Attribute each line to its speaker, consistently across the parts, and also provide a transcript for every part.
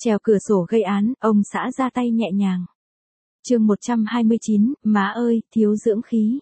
Speaker 1: Trèo cửa sổ gây án, ông xã ra tay nhẹ nhàng. Chương 129, má ơi, thiếu dưỡng khí.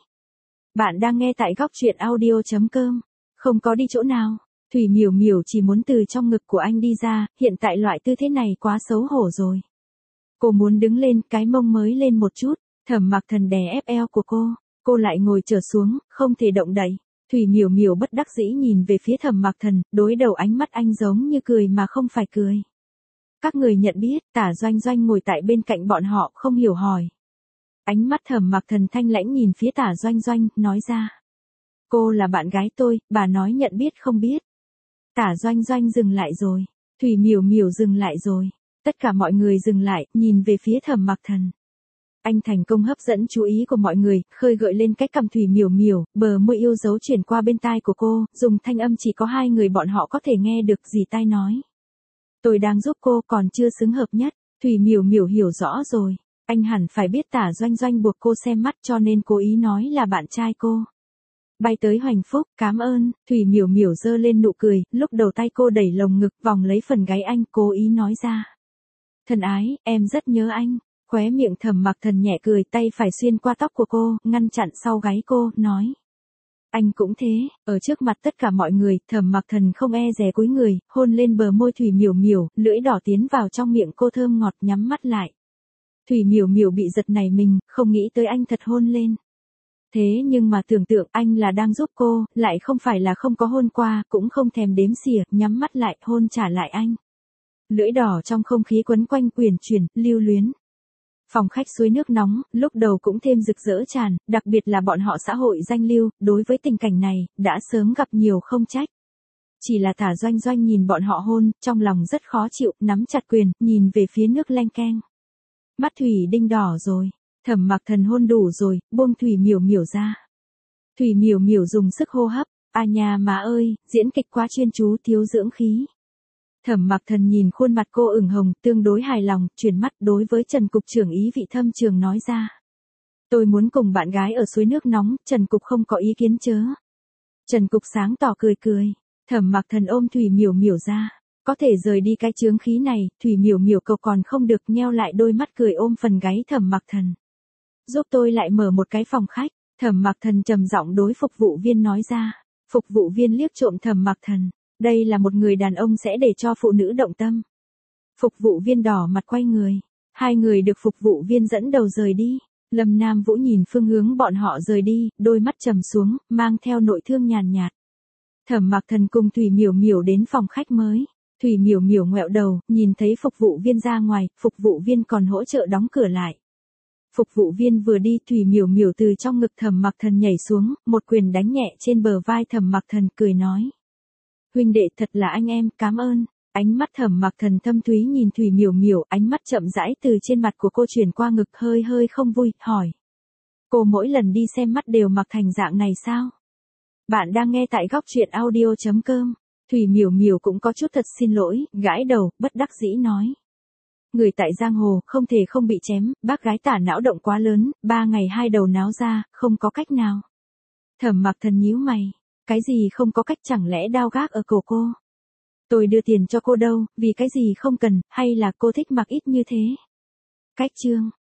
Speaker 1: Bạn đang nghe tại góc truyện audio.com. Không có đi chỗ nào. Thủy Miểu Miểu chỉ muốn từ trong ngực của anh đi ra, hiện tại loại tư thế này quá xấu hổ rồi. Cô muốn đứng lên, cái mông mới lên một chút. Thẩm Mặc Thần đè ép eo của cô lại ngồi trở xuống, không thể động đậy. Thủy Miểu Miểu bất đắc dĩ nhìn về phía Thẩm Mặc Thần, đối đầu ánh mắt anh giống như cười mà không phải cười. Các người nhận biết, Tả Doanh Doanh ngồi tại bên cạnh bọn họ không hiểu hỏi. Ánh mắt Thẩm Mặc Thần thanh lãnh nhìn phía Tả Doanh Doanh, nói ra. Cô là bạn gái tôi, bà nói nhận biết không biết. Tả Doanh Doanh dừng lại rồi. Thủy Miểu Miểu dừng lại rồi. Tất cả mọi người dừng lại, nhìn về phía Thẩm Mặc Thần. Anh thành công hấp dẫn chú ý của mọi người, khơi gợi lên cái cằm Thủy Miểu Miểu, bờ môi yêu dấu chuyển qua bên tai của cô, dùng thanh âm chỉ có hai người bọn họ có thể nghe được gì tai nói. Tôi đang giúp cô còn chưa xứng hợp nhất. Thủy Miểu Miểu hiểu rõ rồi. Anh hẳn phải biết Tả Doanh Doanh buộc cô xem mắt cho nên cố ý nói là bạn trai cô. Bay tới Hoành Phúc, cảm ơn. Thủy Miểu Miểu giơ lên nụ cười, lúc đầu tay cô đẩy lồng ngực vòng lấy phần gáy anh, cố ý nói ra. Thân ái, em rất nhớ anh. Khóe miệng Thẩm Mặc Thần nhẹ cười, tay phải xuyên qua tóc của cô, ngăn chặn sau gáy cô, nói. Anh cũng thế. Ở trước mặt tất cả mọi người, Thẩm Mặc Thần không e dè cúi người, hôn lên bờ môi Thủy Miểu Miểu, lưỡi đỏ tiến vào trong miệng cô thơm ngọt, nhắm mắt lại. Thủy Miểu Miểu bị giật nảy mình, không nghĩ tới anh thật hôn lên. Thế nhưng mà tưởng tượng anh là đang giúp cô, lại không phải là không có hôn qua, cũng không thèm đếm xỉa, nhắm mắt lại, hôn trả lại anh. Lưỡi đỏ trong không khí quấn quanh uyển chuyển, lưu luyến. Phòng khách suối nước nóng, lúc đầu cũng thêm rực rỡ tràn, đặc biệt là bọn họ xã hội danh lưu, đối với tình cảnh này, đã sớm gặp nhiều không trách. Chỉ là Tả Doanh Doanh nhìn bọn họ hôn, trong lòng rất khó chịu, nắm chặt quyền, nhìn về phía nước leng keng. Mắt Thủy Đinh đỏ rồi, Thẩm Mặc Thần hôn đủ rồi, buông Thủy Miểu Miểu ra. Thủy Miểu Miểu dùng sức hô hấp, à nhà má ơi, diễn kịch quá chuyên chú, thiếu dưỡng khí. Thẩm Mặc Thần nhìn khuôn mặt cô ửng hồng, tương đối hài lòng, chuyển mắt đối với Trần Cục trưởng ý vị thâm trường nói ra. Tôi muốn cùng bạn gái ở suối nước nóng, Trần Cục không có ý kiến chớ. Trần Cục sáng tỏ cười cười, Thẩm Mặc Thần ôm Thủy Miểu Miểu ra. Có thể rời đi cái chướng khí này, Thủy Miểu Miểu cầu còn không được, nheo lại đôi mắt cười ôm phần gáy Thẩm Mặc Thần. Giúp tôi lại mở một cái phòng khách, Thẩm Mặc Thần trầm giọng đối phục vụ viên nói ra. Phục vụ viên liếc trộm Thẩm Mặc Thần. Đây là một người đàn ông sẽ để cho phụ nữ động tâm. Phục vụ viên đỏ mặt quay người. Hai người được phục vụ viên dẫn đầu rời đi. Lâm Nam Vũ nhìn phương hướng bọn họ rời đi, đôi mắt trầm xuống, mang theo nội thương nhàn nhạt. Thẩm Mặc Thần cùng Thủy Miểu Miểu đến phòng khách mới. Thủy Miểu Miểu ngoẹo đầu, nhìn thấy phục vụ viên ra ngoài, phục vụ viên còn hỗ trợ đóng cửa lại. Phục vụ viên vừa đi, Thủy Miểu Miểu từ trong ngực Thẩm Mặc Thần nhảy xuống, một quyền đánh nhẹ trên bờ vai Thẩm Mặc Thần, cười nói. Huynh đệ thật là anh em, cảm ơn. Ánh mắt Thẩm Mặc Thần thâm thúy nhìn Thủy Miểu Miểu, ánh mắt chậm rãi từ trên mặt của cô chuyển qua ngực, hơi hơi không vui, hỏi. Cô mỗi lần đi xem mắt đều mặc thành dạng này sao? Bạn đang nghe tại góc truyện audio.com. Thủy Miểu Miểu cũng có chút thật xin lỗi, gãi đầu, bất đắc dĩ nói. Người tại giang hồ, không thể không bị chém, bác gái Tả não động quá lớn, 3 ngày 2 đầu náo ra, không có cách nào. Thẩm Mặc Thần nhíu mày. Cái gì không có cách, chẳng lẽ đao gác ở cổ cô? Tôi đưa tiền cho cô đâu, vì cái gì không cần, hay là cô thích mặc ít như thế? Cách chương.